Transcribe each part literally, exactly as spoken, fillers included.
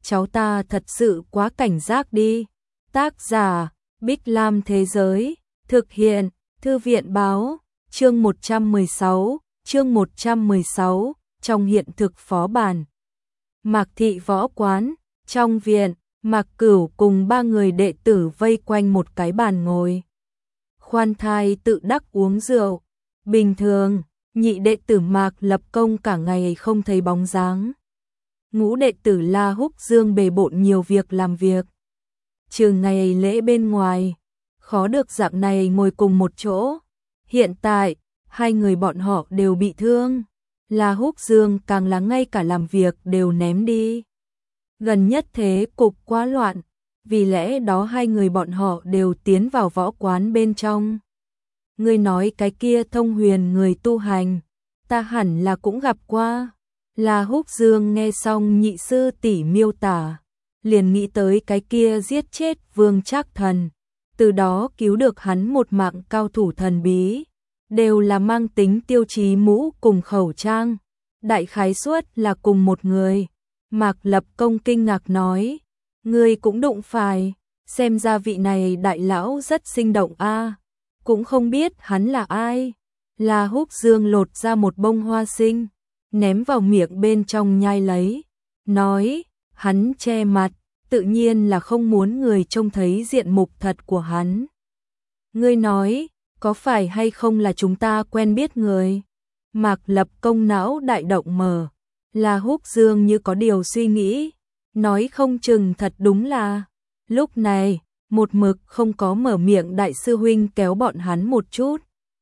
cháu ta thật sự quá cảnh giác đi. Tác giả, Bích Lam Thế Giới, thực hiện, Thư viện Báo, chương một trăm mười sáu, chương một trăm mười sáu, trong hiện thực phó bản. Mạc Thị Võ Quán, trong viện, Mạc Cửu cùng ba người đệ tử vây quanh một cái bàn ngồi. Khoan thai tự đắc uống rượu. Bình thường, nhị đệ tử Mạc Lập Công cả ngày không thấy bóng dáng. Ngũ đệ tử La Húc Dương bề bộn nhiều việc làm việc. Trừ ngày lễ bên ngoài, khó được dạng này ngồi cùng một chỗ. Hiện tại, hai người bọn họ đều bị thương. La Húc Dương càng là ngay cả làm việc đều ném đi. Gần nhất thế cục quá loạn, vì lẽ đó hai người bọn họ đều tiến vào võ quán bên trong. Ngươi nói cái kia Thông Huyền người tu hành, ta hẳn là cũng gặp qua. La Húc Dương nghe xong nhị sư tỷ miêu tả, liền nghĩ tới cái kia giết chết Vương Trác Thần, từ đó cứu được hắn một mạng cao thủ thần bí, đều là mang tính tiêu chí mũ cùng khẩu trang, đại khái suất là cùng một người. Mạc Lập Công kinh ngạc nói, ngươi cũng đụng phải, xem ra vị này đại lão rất sinh động a, cũng không biết hắn là ai. La Húc Dương lột ra một bông hoa sinh, ném vào miệng bên trong nhai lấy, nói, hắn che mặt, tự nhiên là không muốn người trông thấy diện mục thật của hắn. Ngươi nói, có phải hay không là chúng ta quen biết người? Mạc Lập Công não đại động mở, La Húc Dương như có điều suy nghĩ, nói không chừng thật đúng là. Lúc này, một mực không có mở miệng đại sư huynh kéo bọn hắn một chút.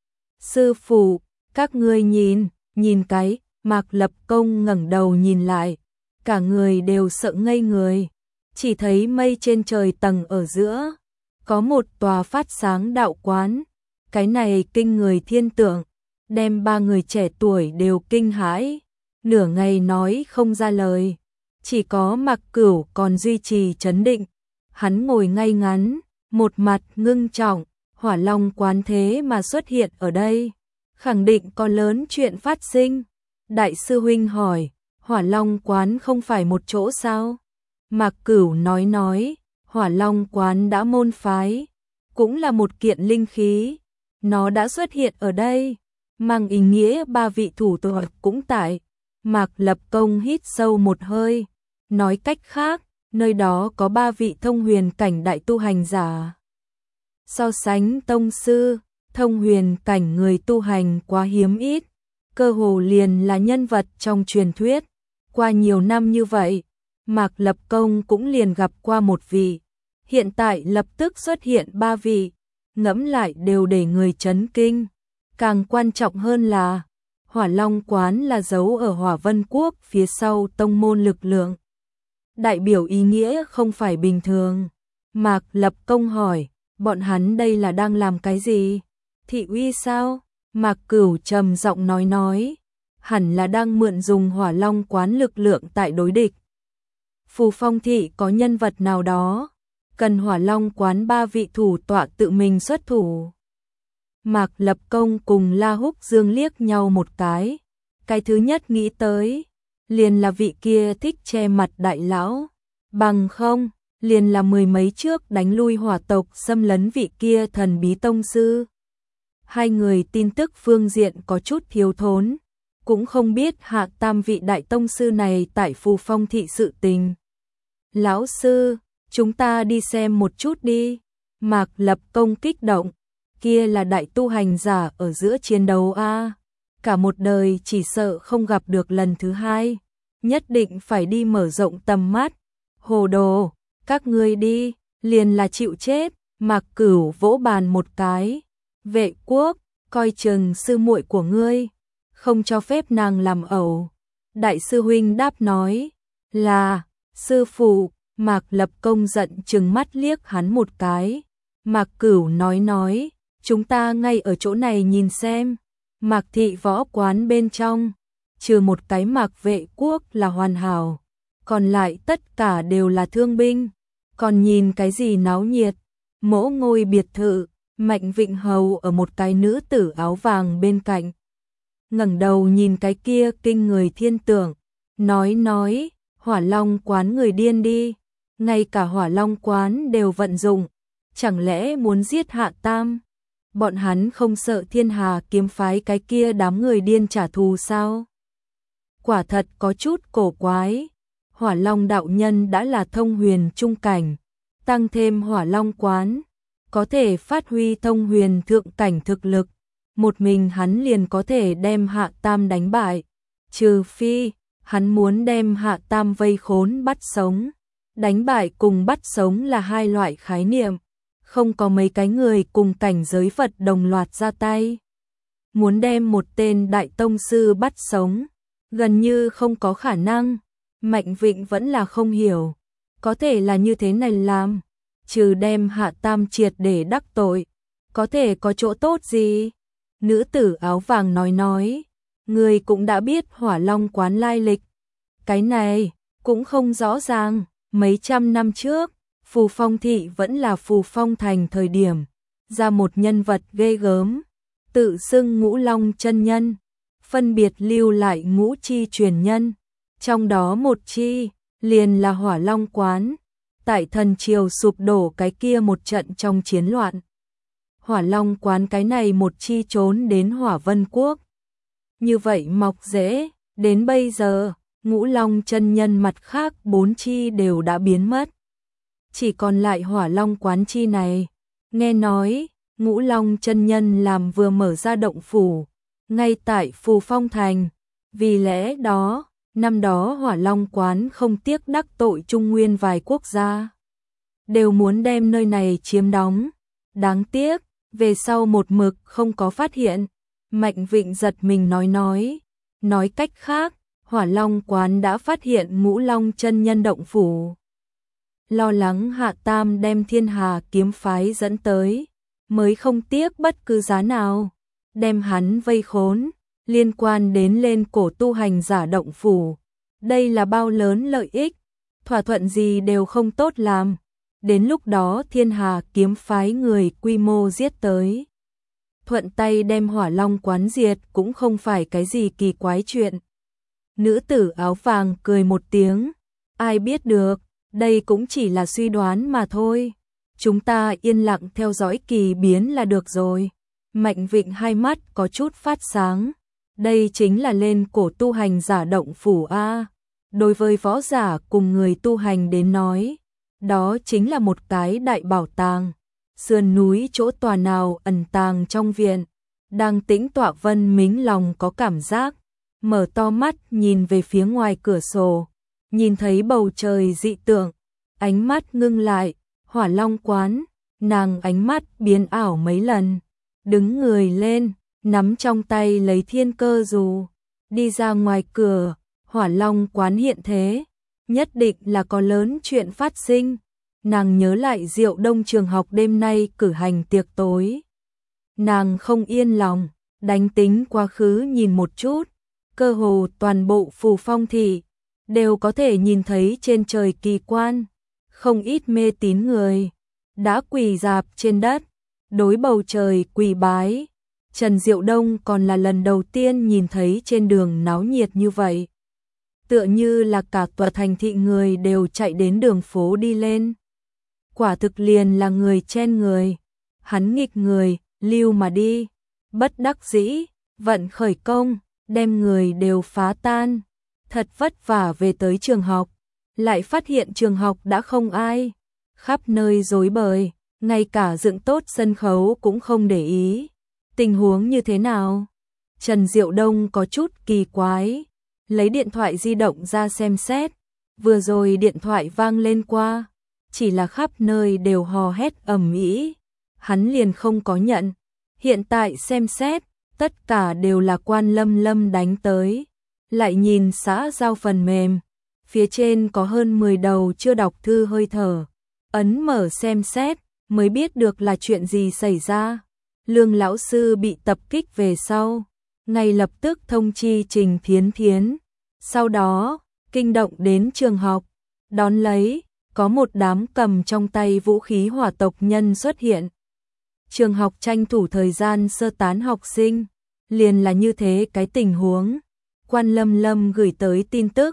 Sư phụ, các ngươi nhìn, nhìn cái. Mạc Lập Công ngẩng đầu nhìn lại, cả người đều sợ ngây người, chỉ thấy mây trên trời tầng ở giữa, có một tòa phát sáng đạo quán, cái này kinh người thiên tượng, đem ba người trẻ tuổi đều kinh hãi, nửa ngày nói không ra lời, chỉ có Mạc Cửu còn duy trì trấn định, hắn ngồi ngay ngắn, một mặt ngưng trọng, Hỏa Long quán thế mà xuất hiện ở đây, khẳng định có lớn chuyện phát sinh. Đại sư huynh hỏi, Hỏa Long quán không phải một chỗ sao? Mạc Cửu nói nói, Hỏa Long quán đã môn phái, cũng là một kiện linh khí, nó đã xuất hiện ở đây, mang ý nghĩa ba vị thủ tọa cũng tại. Mạc Lập Công hít sâu một hơi, nói cách khác, nơi đó có ba vị thông huyền cảnh đại tu hành giả. So sánh tông sư, thông huyền cảnh người tu hành quá hiếm ít. Cơ hồ liền là nhân vật trong truyền thuyết, qua nhiều năm như vậy, Mạc Lập Công cũng liền gặp qua một vị, hiện tại lập tức xuất hiện ba vị, ngẫm lại đều để người chấn kinh, càng quan trọng hơn là, Hỏa Long quán là giấu ở Hỏa Vân Quốc phía sau tông môn lực lượng. Đại biểu ý nghĩa không phải bình thường. Mạc Lập Công hỏi, bọn hắn đây là đang làm cái gì? Thị uy sao? Mạc Cửu trầm giọng nói nói, hẳn là đang mượn dùng Hỏa Long quán lực lượng tại đối địch. Phù Phong thị có nhân vật nào đó, cần Hỏa Long quán ba vị thủ tọa tự mình xuất thủ. Mạc Lập Công cùng La Húc Dương liếc nhau một cái, cái thứ nhất nghĩ tới, liền là vị kia thích che mặt đại lão, bằng không, liền là mười mấy trước đánh lui hỏa tộc xâm lấn vị kia thần bí tông sư. Hai người tin tức phương diện có chút thiếu thốn, cũng không biết hạ tam vị đại tông sư này tại Phù Phong thị sự tình. Lão sư, chúng ta đi xem một chút đi. Mạc Lập Công kích động, kia là đại tu hành giả ở giữa chiến đấu a, cả một đời chỉ sợ không gặp được lần thứ hai, nhất định phải đi mở rộng tầm mắt. Hồ đồ, các ngươi đi, liền là chịu chết. Mạc Cửu vỗ bàn một cái. Vệ Quốc, coi chừng sư muội của ngươi, không cho phép nàng làm ẩu. Đại sư huynh đáp nói, là, sư phụ. Mạc Lập Công giận chừng mắt liếc hắn một cái. Mạc Cửu nói nói, chúng ta ngay ở chỗ này nhìn xem. Mạc Thị Võ Quán bên trong, trừ một cái Mạc Vệ Quốc là hoàn hảo, còn lại tất cả đều là thương binh. Còn nhìn cái gì náo nhiệt? Mỗ ngôi biệt thự, Mạnh Vịnh Hầu ở một cái nữ tử áo vàng bên cạnh, ngẩng đầu nhìn cái kia kinh người thiên tượng, nói nói, Hỏa Long quán người điên đi, ngay cả Hỏa Long quán đều vận dụng, chẳng lẽ muốn giết Hạ Tam? Bọn hắn không sợ Thiên Hà kiếm phái cái kia đám người điên trả thù sao? Quả thật có chút cổ quái. Hỏa Long đạo nhân đã là thông huyền trung cảnh, tăng thêm Hỏa Long quán, có thể phát huy thông huyền thượng cảnh thực lực, một mình hắn liền có thể đem Hạ Tam đánh bại, trừ phi hắn muốn đem Hạ Tam vây khốn bắt sống. Đánh bại cùng bắt sống là hai loại khái niệm, không có mấy cái người cùng cảnh giới Phật đồng loạt ra tay. Muốn đem một tên đại tông sư bắt sống, gần như không có khả năng. Mạnh Vịnh vẫn là không hiểu, có thể là như thế này làm, trừ đem Hạ Tam triệt để đắc tội, có thể có chỗ tốt gì? Nữ tử áo vàng nói nói, người cũng đã biết Hỏa Long quán lai lịch. Cái này, cũng không rõ ràng, mấy trăm năm trước, Phù Phong thị vẫn là Phù Phong thành thời điểm, ra một nhân vật ghê gớm, tự xưng Ngũ Long chân nhân, phân biệt lưu lại ngũ chi truyền nhân. Trong đó một chi, liền là Hỏa Long quán, tại thần triều sụp đổ cái kia một trận trong chiến loạn. Hỏa Long quán cái này một chi trốn đến Hỏa Vân Quốc. Như vậy mọc rễ, đến bây giờ, Ngũ Long chân nhân mặt khác bốn chi đều đã biến mất. Chỉ còn lại Hỏa Long quán chi này. Nghe nói, Ngũ Long chân nhân làm vừa mở ra động phủ, ngay tại Phù Phong thành. Vì lẽ đó, năm đó Hỏa Long quán không tiếc đắc tội Trung Nguyên vài quốc gia, đều muốn đem nơi này chiếm đóng. Đáng tiếc, về sau một mực không có phát hiện. Mạnh Vịnh giật mình nói nói. Nói cách khác, Hỏa Long quán đã phát hiện Ngũ Long chân nhân động phủ. Lo lắng Hạ Tam đem Thiên Hà kiếm phái dẫn tới, mới không tiếc bất cứ giá nào, đem hắn vây khốn. Liên quan đến lên cổ tu hành giả động phủ, đây là bao lớn lợi ích, thỏa thuận gì đều không tốt làm. Đến lúc đó Thiên Hà kiếm phái người quy mô giết tới, thuận tay đem Hỏa Long quán diệt cũng không phải cái gì kỳ quái chuyện. Nữ tử áo vàng cười một tiếng, ai biết được, đây cũng chỉ là suy đoán mà thôi. Chúng ta yên lặng theo dõi kỳ biến là được rồi. Mạnh Vịnh hai mắt có chút phát sáng. Đây chính là lên cổ tu hành giả động phủ A. Đối với võ giả cùng người tu hành đến nói, đó chính là một cái đại bảo tàng. Sườn núi chỗ tòa nào ẩn tàng trong viện, đang tĩnh tọa Vân Mính lòng có cảm giác, mở to mắt nhìn về phía ngoài cửa sổ, nhìn thấy bầu trời dị tượng, ánh mắt ngưng lại, Hỏa Long quán, nàng ánh mắt biến ảo mấy lần, đứng người lên, nắm trong tay lấy thiên cơ dù, đi ra ngoài cửa. Hỏa Long quán hiện thế, nhất định là có lớn chuyện phát sinh. Nàng nhớ lại Diệu Đông trường học đêm nay cử hành tiệc tối. Nàng không yên lòng, đánh tính quá khứ nhìn một chút, cơ hồ toàn bộ Phù Phong thị đều có thể nhìn thấy trên trời kỳ quan, không ít mê tín người đã quỳ rạp trên đất, đối bầu trời quỳ bái. Trần Diệu Đông còn là lần đầu tiên nhìn thấy trên đường náo nhiệt như vậy. Tựa như là cả tòa thành thị người đều chạy đến đường phố đi lên. Quả thực liền là người chen người. Hắn nghịch người, lưu mà đi. Bất đắc dĩ, vận khởi công, đem người đều phá tan. Thật vất vả về tới trường học, lại phát hiện trường học đã không ai. Khắp nơi rối bời, ngay cả dựng tốt sân khấu cũng không để ý. Tình huống như thế nào? Trần Diệu Đông có chút kỳ quái, lấy điện thoại di động ra xem xét, vừa rồi điện thoại vang lên qua, chỉ là khắp nơi đều hò hét ầm ĩ, hắn liền không có nhận. Hiện tại xem xét, tất cả đều là Quan Lâm Lâm đánh tới. Lại nhìn xã giao phần mềm, phía trên có hơn mười đầu chưa đọc thư hơi thở, ấn mở xem xét, mới biết được là chuyện gì xảy ra. Lương lão sư bị tập kích về sau, ngay lập tức thông chi Trình Thiến Thiến. Sau đó, kinh động đến trường học, đón lấy, có một đám cầm trong tay vũ khí hỏa tộc nhân xuất hiện. Trường học tranh thủ thời gian sơ tán học sinh, liền là như thế cái tình huống. Quan Lâm Lâm gửi tới tin tức,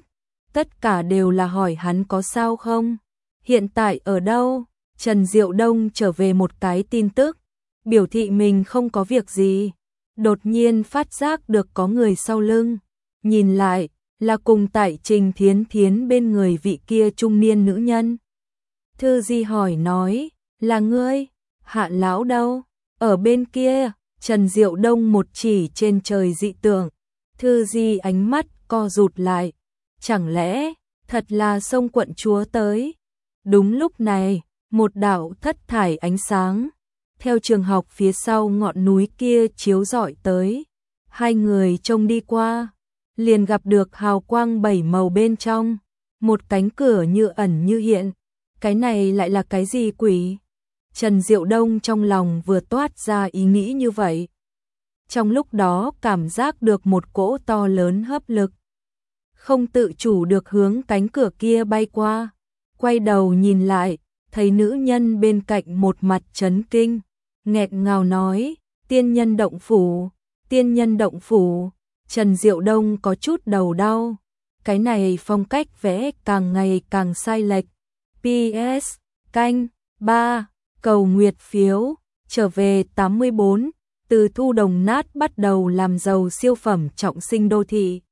tất cả đều là hỏi hắn có sao không, hiện tại ở đâu. Trần Diệu Đông trở về một cái tin tức, biểu thị mình không có việc gì, đột nhiên phát giác được có người sau lưng, nhìn lại, là cùng tại Trình Thiến Thiến bên người vị kia trung niên nữ nhân. Thư Di hỏi nói, là ngươi, Hạ lão đâu, ở bên kia. Trần Diệu Đông một chỉ trên trời dị tượng, Thư Di ánh mắt co rụt lại, chẳng lẽ thật là Sông quận chúa tới. Đúng lúc này, một đạo thất thải ánh sáng theo trường học phía sau ngọn núi kia chiếu rọi tới, hai người trông đi qua, liền gặp được hào quang bảy màu bên trong, một cánh cửa như ẩn như hiện, cái này lại là cái gì quỷ? Trần Diệu Đông trong lòng vừa toát ra ý nghĩ như vậy. Trong lúc đó cảm giác được một cỗ to lớn hấp lực, không tự chủ được hướng cánh cửa kia bay qua, quay đầu nhìn lại, thấy nữ nhân bên cạnh một mặt chấn kinh, nghẹn ngào nói, tiên nhân động phủ, tiên nhân động phủ. Trần Diệu Đông có chút đầu đau, cái này phong cách vẽ càng ngày càng sai lệch. pê ét canh ba cầu nguyệt phiếu, trở về tám mươi bốn, từ thu đồng nát bắt đầu làm giàu siêu phẩm trọng sinh đô thị.